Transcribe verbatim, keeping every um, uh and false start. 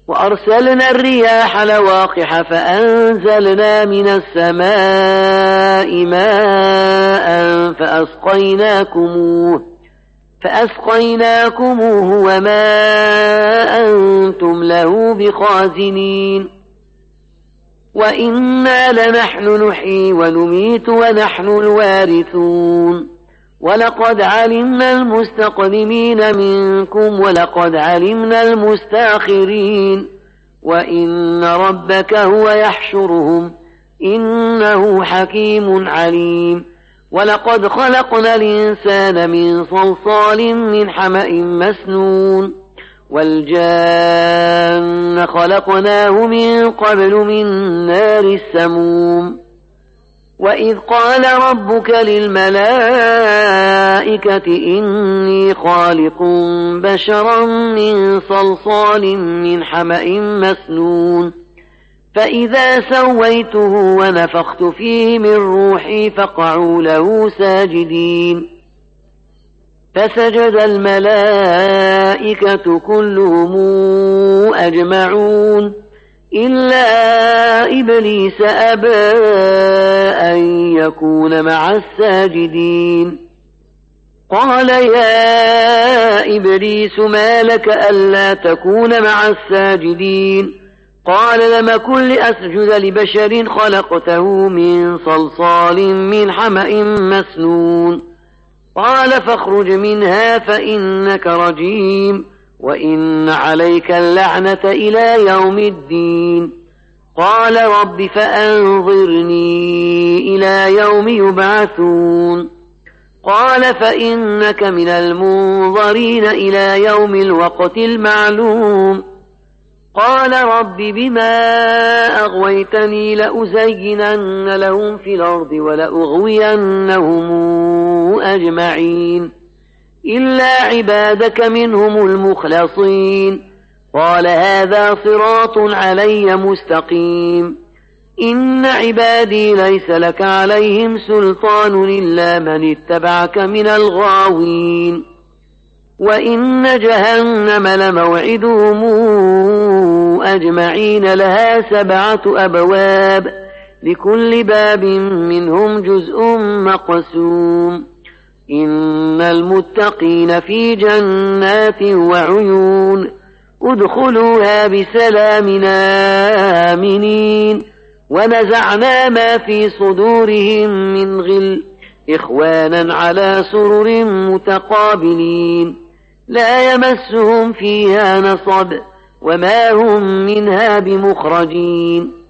وأرسلنا الرياح لواقح فأنزلنا من السماء ماء فأسقيناكموه فأسقيناكموه وما أنتم له بخازنين وإنا لنحن نحيي ونميت ونحن الوارثون ولقد علمنا المستقدمين منكم ولقد علمنا المستأخرين وإن ربك هو يحشرهم إنه حكيم عليم ولقد خلقنا الإنسان من صلصال من حمأ مسنون والجان خلقناه من قبل من نار السموم وإذ قال ربك للملائكة إني خالق بشرا من صلصال من حمأ مسنون فإذا سويته ونفخت فيه من روحي فقعوا له ساجدين فسجد الملائكة كلهم أجمعون إلا إبليس أبى أن يكون مع الساجدين قال يا إبليس ما لك ألا تكون مع الساجدين قال لم أكن لأسجد لبشر خلقته من صلصال من حمأ مسنون قال فاخرج منها فإنك رجيم وإن عليك اللعنة إلى يوم الدين قال رب فأنظرني إلى يوم يبعثون قال فإنك من المنظرين إلى يوم الوقت المعلوم قال رب بما أغويتني لأزينن لهم في الأرض ولأغوينهم أجمعين إلا عبادك منهم المخلصين قال هذا صراط علي مستقيم إن عبادي ليس لك عليهم سلطان إلا من اتبعك من الغاوين وإن جهنم لموعدهم أجمعين لها سبعة أبواب لكل باب منهم جزء مقسوم إن المتقين في جنات وعيون ادخلوها بسلام آمنين ونزعنا ما في صدورهم من غل إخوانا على سرر متقابلين لا يمسهم فيها نصب وما هم منها بمخرجين